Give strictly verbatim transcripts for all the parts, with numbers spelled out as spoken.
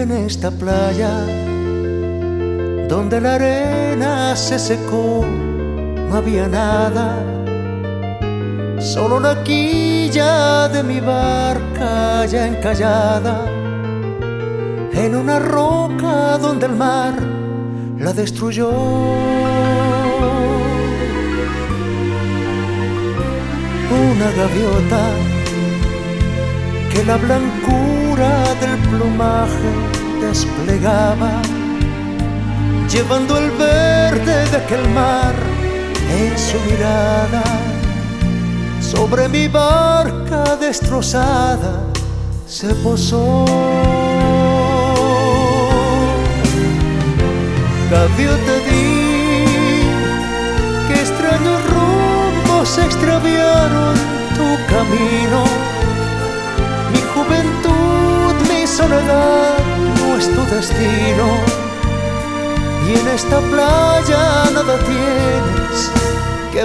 en esta playa donde la arena se secó, no había nada, solo la quilla de mi barca ya encallada en una roca donde el mar la destruyó. Una gaviota que la blancura del plumaje desplegaba, llevando el verde de aquel mar en su mirada, sobre mi barca destrozada se posó. Gaviota, di que extraños rumbos extraviaron tu camino. Mi juventud, mi soledad no es tu destino, y en esta playa nada tienes que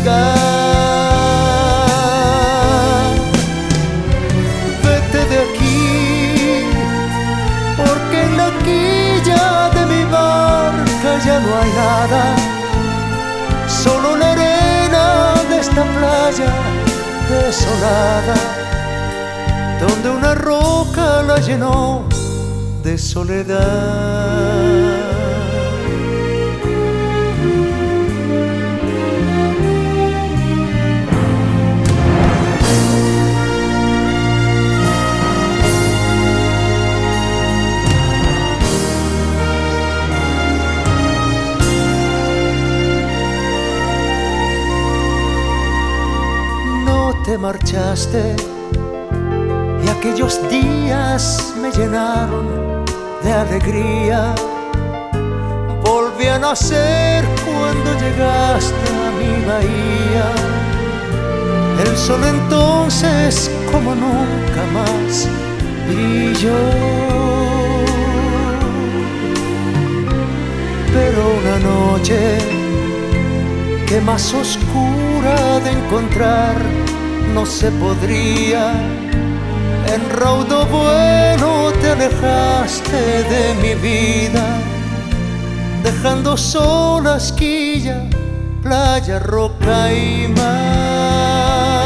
buscar. Vete de aquí, porque en la quilla de mi barca ya no hay nada, solo la arena de esta playa desolada, donde una roca la llenó de soledad. Te marchaste y aquellos días me llenaron de alegría. Volví a nacer cuando llegaste a mi bahía. El sol entonces como nunca más brilló. Pero una noche que más oscura de encontrar no se podría, en raudo vuelo te alejaste de mi vida, dejando sola esquilla, playa, roca y mar.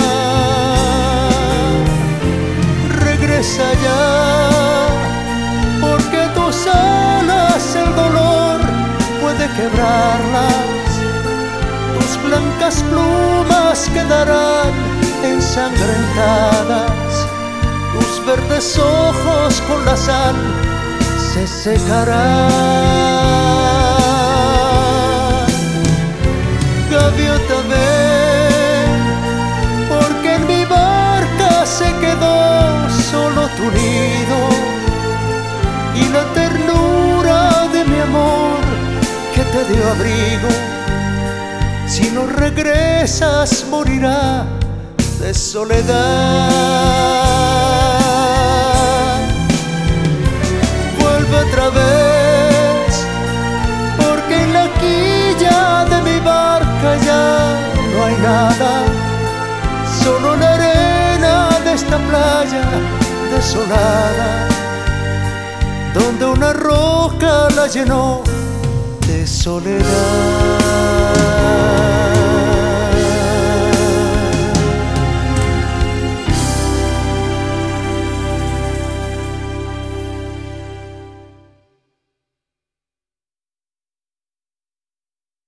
Regresa ya, porque tus alas el dolor puede quebrarlas, tus blancas plumas quedarán ensangrentadas, tus verdes ojos con la sal se secarán. Gaviota, ven, porque en mi barca se quedó solo tu nido y la ternura de mi amor que te dio abrigo. Si no regresas morirá de soledad. Vuelve otra vez, porque en la quilla de mi barca ya no hay nada, solo la arena de esta playa desolada, donde una roca la llenó de soledad.